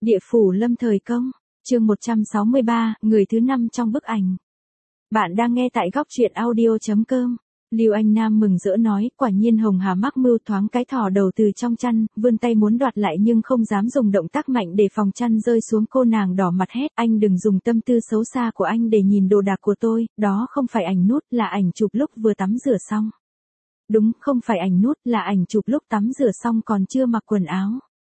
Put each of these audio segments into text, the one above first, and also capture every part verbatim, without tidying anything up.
Địa phủ Lâm Thời Công, chương một trăm sáu mươi ba, người thứ năm trong bức ảnh. Bạn đang nghe tại góc truyện audio.com. Lưu Anh Nam mừng rỡ nói, quả nhiên Hồng Hà mắc mưu, thoáng cái thò đầu từ trong chăn, vươn tay muốn đoạt lại nhưng không dám dùng động tác mạnh để phòng chăn rơi xuống. Cô nàng đỏ mặt hét, anh đừng dùng tâm tư xấu xa của anh để nhìn đồ đạc của tôi, đó không phải ảnh nút, là ảnh chụp lúc vừa tắm rửa xong. Đúng, không phải ảnh nút, là ảnh chụp lúc tắm rửa xong còn chưa mặc quần áo.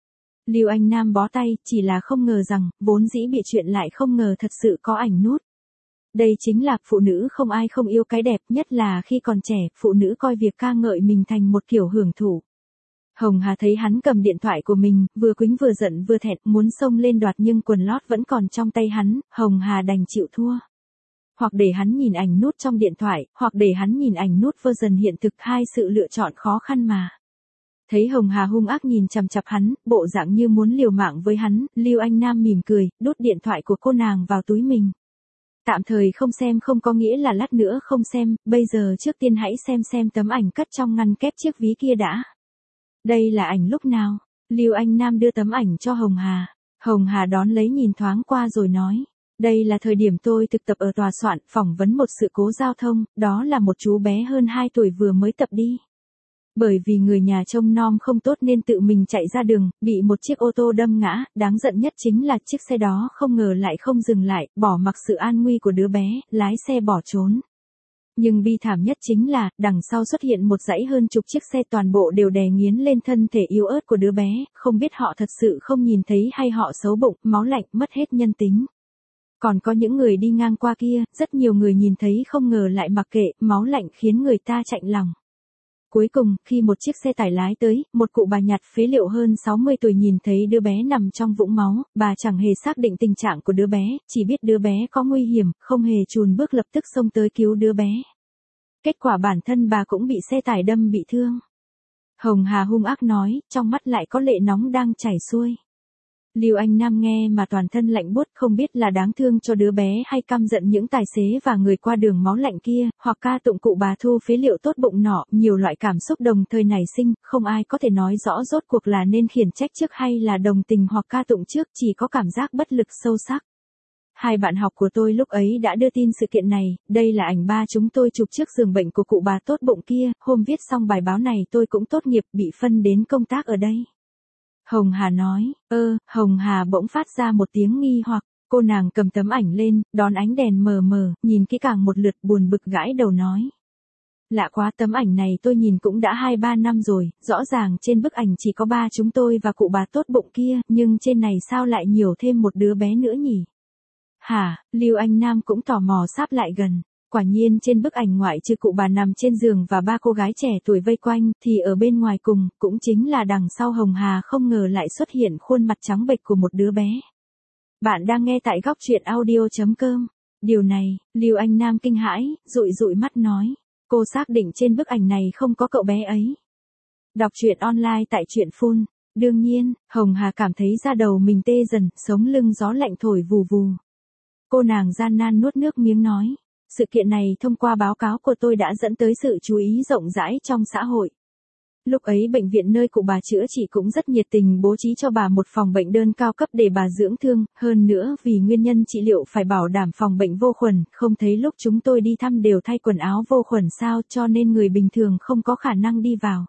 Lưu Anh Nam bó tay, chỉ là không ngờ rằng, vốn dĩ bị chuyện lại không ngờ thật sự có ảnh nút. Đây chính là, phụ nữ không ai không yêu cái đẹp, nhất là khi còn trẻ, phụ nữ coi việc ca ngợi mình thành một kiểu hưởng thụ. Hồng Hà thấy hắn cầm điện thoại của mình, vừa quĩnh vừa giận vừa thẹn, muốn xông lên đoạt nhưng quần lót vẫn còn trong tay hắn, Hồng Hà đành chịu thua. Hoặc để hắn nhìn ảnh nút trong điện thoại, hoặc để hắn nhìn ảnh nút version hiện thực, hai sự lựa chọn khó khăn mà. Thấy Hồng Hà hung ác nhìn chằm chằm hắn, bộ dạng như muốn liều mạng với hắn, Lưu Anh Nam mỉm cười, đút điện thoại của cô nàng vào túi mình. Tạm thời không xem không có nghĩa là lát nữa không xem, bây giờ trước tiên hãy xem xem tấm ảnh cất trong ngăn kép chiếc ví kia đã. Đây là ảnh lúc nào? Lưu Anh Nam đưa tấm ảnh cho Hồng Hà. Hồng Hà đón lấy nhìn thoáng qua rồi nói. Đây là thời điểm tôi thực tập ở tòa soạn, phỏng vấn một sự cố giao thông, đó là một chú bé hơn hai tuổi vừa mới tập đi. Bởi vì người nhà trông nom không tốt nên tự mình chạy ra đường, bị một chiếc ô tô đâm ngã, đáng giận nhất chính là chiếc xe đó không ngờ lại không dừng lại, bỏ mặc sự an nguy của đứa bé, lái xe bỏ trốn. Nhưng bi thảm nhất chính là, đằng sau xuất hiện một dãy hơn chục chiếc xe, toàn bộ đều đè nghiến lên thân thể yếu ớt của đứa bé, không biết họ thật sự không nhìn thấy hay họ xấu bụng, máu lạnh, mất hết nhân tính. Còn có những người đi ngang qua kia, rất nhiều người nhìn thấy không ngờ lại mặc kệ, máu lạnh khiến người ta chạnh lòng. Cuối cùng, khi một chiếc xe tải lái tới, một cụ bà nhặt phế liệu hơn sáu mươi tuổi nhìn thấy đứa bé nằm trong vũng máu, bà chẳng hề xác định tình trạng của đứa bé, chỉ biết đứa bé có nguy hiểm, không hề chùn bước lập tức xông tới cứu đứa bé. Kết quả bản thân bà cũng bị xe tải đâm bị thương. Hồng Hà hung ác nói, trong mắt lại có lệ nóng đang chảy xuôi. Lưu Anh Nam nghe mà toàn thân lạnh buốt, không biết là đáng thương cho đứa bé hay căm giận những tài xế và người qua đường máu lạnh kia, hoặc ca tụng cụ bà thu phế liệu tốt bụng nọ, nhiều loại cảm xúc đồng thời nảy sinh, không ai có thể nói rõ rốt cuộc là nên khiển trách trước hay là đồng tình hoặc ca tụng trước, chỉ có cảm giác bất lực sâu sắc. Hai bạn học của tôi lúc ấy đã đưa tin sự kiện này, đây là ảnh ba chúng tôi chụp trước giường bệnh của cụ bà tốt bụng kia, hôm viết xong bài báo này tôi cũng tốt nghiệp, bị phân đến công tác ở đây. Hồng Hà nói, ơ, Hồng Hà bỗng phát ra một tiếng nghi hoặc, cô nàng cầm tấm ảnh lên, đón ánh đèn mờ mờ, nhìn kỹ càng một lượt buồn bực gãi đầu nói. Lạ quá, tấm ảnh này tôi nhìn cũng đã hai ba năm rồi, rõ ràng trên bức ảnh chỉ có ba chúng tôi và cụ bà tốt bụng kia, nhưng trên này sao lại nhiều thêm một đứa bé nữa nhỉ? Hả, Lưu Anh Nam cũng tò mò sáp lại gần. Quả nhiên trên bức ảnh ngoại trừ cụ bà nằm trên giường và ba cô gái trẻ tuổi vây quanh, thì ở bên ngoài cùng, cũng chính là đằng sau Hồng Hà không ngờ lại xuất hiện khuôn mặt trắng bệch của một đứa bé. Bạn đang nghe tại góc truyện audio.com. Điều này, Lưu Anh Nam kinh hãi, dụi dụi mắt nói. Cô xác định trên bức ảnh này không có cậu bé ấy. Đọc truyện online tại truyện phun. Đương nhiên, Hồng Hà cảm thấy da đầu mình tê dần, sống lưng gió lạnh thổi vù vù. Cô nàng gian nan nuốt nước miếng nói. Sự kiện này thông qua báo cáo của tôi đã dẫn tới sự chú ý rộng rãi trong xã hội. Lúc ấy bệnh viện nơi cụ bà chữa trị cũng rất nhiệt tình bố trí cho bà một phòng bệnh đơn cao cấp để bà dưỡng thương, hơn nữa vì nguyên nhân trị liệu phải bảo đảm phòng bệnh vô khuẩn, không thấy lúc chúng tôi đi thăm đều thay quần áo vô khuẩn sao, cho nên người bình thường không có khả năng đi vào.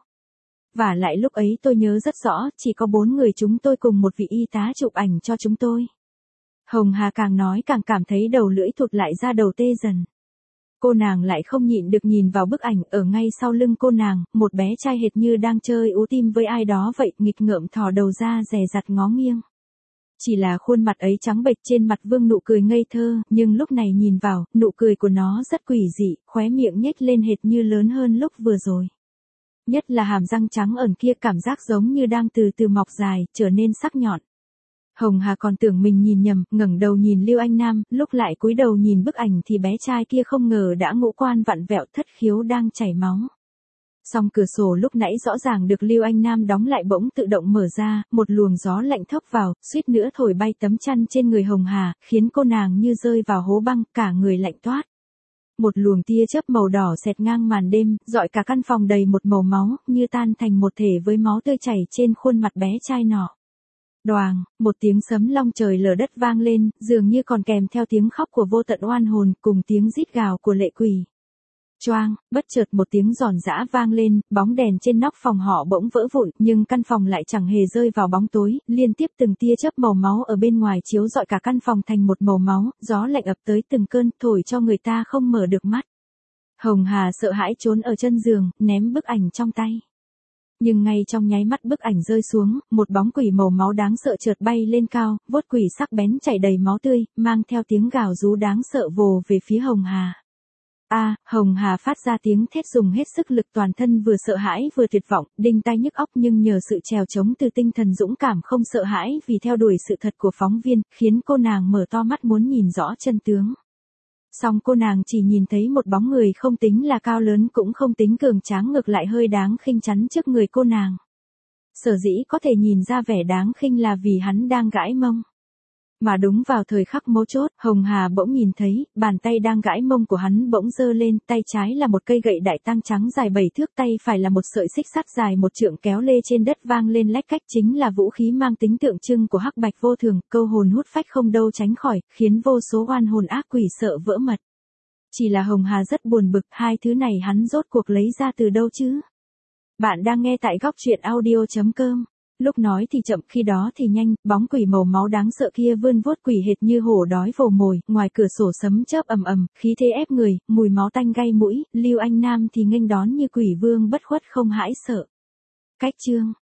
Và lại lúc ấy tôi nhớ rất rõ, chỉ có bốn người chúng tôi cùng một vị y tá chụp ảnh cho chúng tôi. Hồng Hà càng nói càng cảm thấy đầu lưỡi thụt lại ra đầu tê dần. Cô nàng lại không nhịn được nhìn vào bức ảnh, ở ngay sau lưng cô nàng, một bé trai hệt như đang chơi ú tim với ai đó vậy, nghịch ngợm thò đầu ra dè dặt ngó nghiêng. Chỉ là khuôn mặt ấy trắng bệch, trên mặt vương nụ cười ngây thơ, nhưng lúc này nhìn vào, nụ cười của nó rất quỷ dị, khóe miệng nhếch lên hệt như lớn hơn lúc vừa rồi. Nhất là hàm răng trắng ẩn kia, cảm giác giống như đang từ từ mọc dài, trở nên sắc nhọn. Hồng Hà còn tưởng mình nhìn nhầm, ngẩng đầu nhìn Lưu Anh Nam, lúc lại cúi đầu nhìn bức ảnh thì bé trai kia không ngờ đã ngũ quan vặn vẹo, thất khiếu đang chảy máu. Song cửa sổ lúc nãy rõ ràng được Lưu Anh Nam đóng lại bỗng tự động mở ra, một luồng gió lạnh thốc vào, suýt nữa thổi bay tấm chăn trên người Hồng Hà, khiến cô nàng như rơi vào hố băng, cả người lạnh toát. Một luồng tia chớp màu đỏ xẹt ngang màn đêm, rọi cả căn phòng đầy một màu máu, như tan thành một thể với máu tươi chảy trên khuôn mặt bé trai nọ. Đoàng, một tiếng sấm long trời lở đất vang lên, dường như còn kèm theo tiếng khóc của vô tận oan hồn cùng tiếng rít gào của lệ quỷ. Choang, bất chợt một tiếng giòn giã vang lên, bóng đèn trên nóc phòng họ bỗng vỡ vụn, nhưng căn phòng lại chẳng hề rơi vào bóng tối, liên tiếp từng tia chớp màu máu ở bên ngoài chiếu rọi cả căn phòng thành một màu máu, gió lạnh ập tới từng cơn, thổi cho người ta không mở được mắt. Hồng Hà sợ hãi trốn ở chân giường, ném bức ảnh trong tay. Nhưng ngay trong nháy mắt bức ảnh rơi xuống, một bóng quỷ màu máu đáng sợ chợt bay lên cao, vuốt quỷ sắc bén chảy đầy máu tươi, mang theo tiếng gào rú đáng sợ vồ về phía Hồng Hà. A, à, Hồng Hà phát ra tiếng thét dùng hết sức lực, toàn thân vừa sợ hãi vừa tuyệt vọng, đinh tai nhức óc, nhưng nhờ sự trèo chống từ tinh thần dũng cảm không sợ hãi vì theo đuổi sự thật của phóng viên, khiến cô nàng mở to mắt muốn nhìn rõ chân tướng. Song cô nàng chỉ nhìn thấy một bóng người không tính là cao lớn cũng không tính cường tráng, ngược lại hơi đáng khinh chắn trước người cô nàng. Sở dĩ có thể nhìn ra vẻ đáng khinh là vì hắn đang gãi mông. Mà đúng vào thời khắc mấu chốt, Hồng Hà bỗng nhìn thấy, bàn tay đang gãi mông của hắn bỗng giơ lên, tay trái là một cây gậy đại tang trắng dài bảy thước, tay phải là một sợi xích sắt dài một trượng kéo lê trên đất vang lên lách cách, chính là vũ khí mang tính tượng trưng của hắc bạch vô thường, câu hồn hút phách không đâu tránh khỏi, khiến vô số oan hồn ác quỷ sợ vỡ mật. Chỉ là Hồng Hà rất buồn bực, hai thứ này hắn rốt cuộc lấy ra từ đâu chứ? Bạn đang nghe tại góc truyện audio chấm com. Lúc nói thì chậm, khi đó thì nhanh, bóng quỷ màu máu đáng sợ kia vươn vuốt quỷ hệt như hổ đói vồ mồi, ngoài cửa sổ sấm chớp ầm ầm, khí thế ép người, mùi máu tanh gây mũi, Lưu Anh Nam thì nghênh đón như quỷ vương bất khuất không hãi sợ. Cách chương